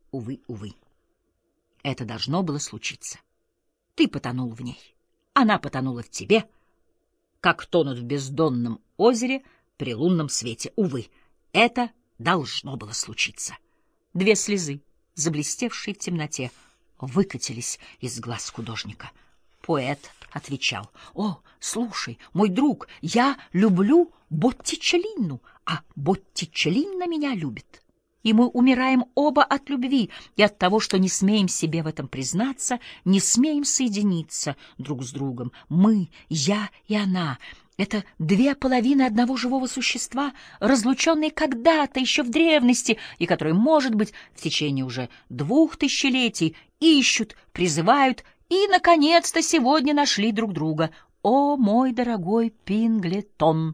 увы, увы. Это должно было случиться. Ты потонул в ней, она потонула в тебе, как тонут в бездонном озере при лунном свете. Увы, это должно было случиться. 2 слезы, заблестевшие в темноте, выкатились из глаз художника. Поэт отвечал: «О, слушай, мой друг, я люблю Боттичеллину, а Боттичеллина меня любит. И мы умираем оба от любви и от того, что не смеем себе в этом признаться, не смеем соединиться друг с другом. Мы, я и она — это 2 половины одного живого существа, разлученные когда-то, еще в древности, и которые, может быть, в течение уже 2 тысячелетий ищут, призывают и, наконец-то, сегодня нашли друг друга. О, мой дорогой Пинглетон!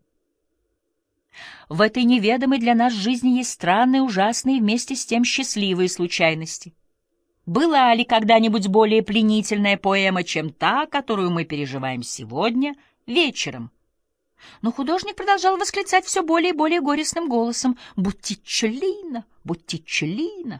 В этой неведомой для нас жизни есть странные, ужасные и вместе с тем счастливые случайности. Была ли когда-нибудь более пленительная поэма, чем та, которую мы переживаем сегодня вечером?» Но художник продолжал восклицать все более и более горестным голосом: «Боттичеллина! Боттичеллина!»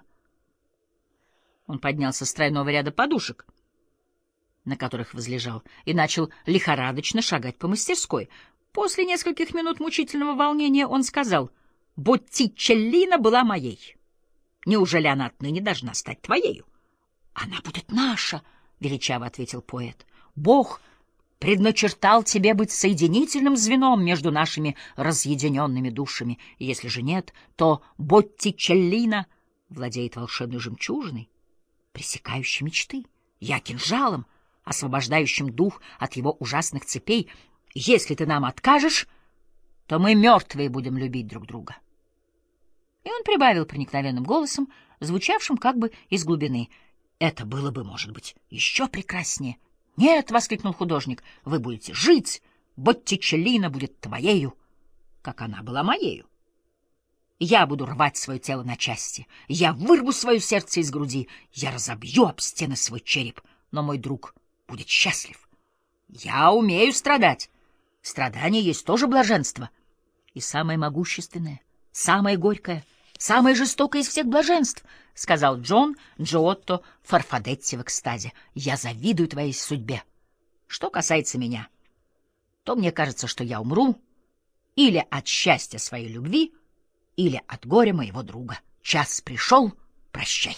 Он поднялся с тройного ряда подушек, на которых возлежал, и начал лихорадочно шагать по мастерской. После нескольких минут мучительного волнения он сказал: «Боттичеллина была моей. Неужели она отныне должна стать твоею?» «Она будет наша», — величаво ответил поэт. «Бог предначертал тебе быть соединительным звеном между нашими разъединенными душами. И если же нет, то Боттичеллина владеет волшебной жемчужиной, пресекающей мечты, я кинжалом, освобождающим дух от его ужасных цепей. Если ты нам откажешь, то мы мертвые будем любить друг друга». И он прибавил проникновенным голосом, звучавшим как бы из глубины: «Это было бы, может быть, еще прекраснее». «Нет», — воскликнул художник, — «вы будете жить, Боттичеллина будет твоею, как она была моею. Я буду рвать свое тело на части, я вырву свое сердце из груди, я разобью об стены свой череп, но мой друг будет счастлив. Я умею страдать. Страдание есть тоже блаженство. И самое могущественное, самое горькое, самое жестокое из всех блаженств, — сказал Джон Джиотто Фарфадетти в экстазе. Я завидую твоей судьбе. Что касается меня, то мне кажется, что я умру или от счастья своей любви, или от горя моего друга. Час пришел, прощай».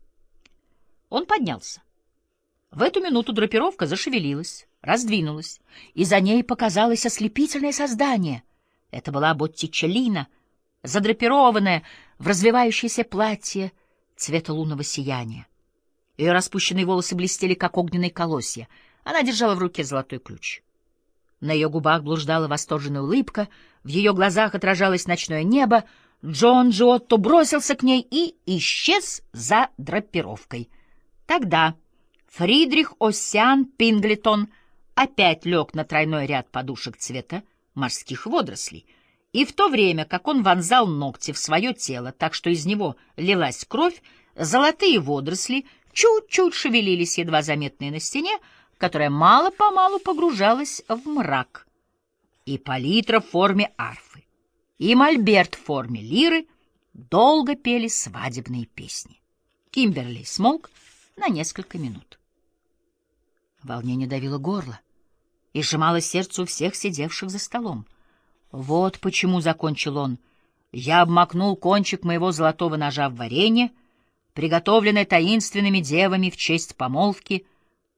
Он поднялся. В эту минуту драпировка зашевелилась, раздвинулась, и за ней показалось ослепительное создание. Это была Боттичеллина, задрапированная в развивающееся платье цвета лунного сияния. Ее распущенные волосы блестели, как огненные колосья. Она держала в руке золотой ключ. На ее губах блуждала восторженная улыбка, в ее глазах отражалось ночное небо. Джон Джиотто бросился к ней и исчез за драпировкой. Тогда Фридрих Оссиан Пинглетон опять лег на тройной ряд подушек цвета морских водорослей, и в то время, как он вонзал ногти в свое тело, так что из него лилась кровь, золотые водоросли чуть-чуть шевелились, едва заметные на стене, которая мало-помалу погружалась в мрак. И палитра в форме арфы, и мольберт в форме лиры долго пели свадебные песни. Кимберли смолк на несколько минут. Волнение давило горло и сжимало сердце у всех сидевших за столом. «Вот почему, — закончил он, — я обмакнул кончик моего золотого ножа в варенье, приготовленное таинственными девами в честь помолвки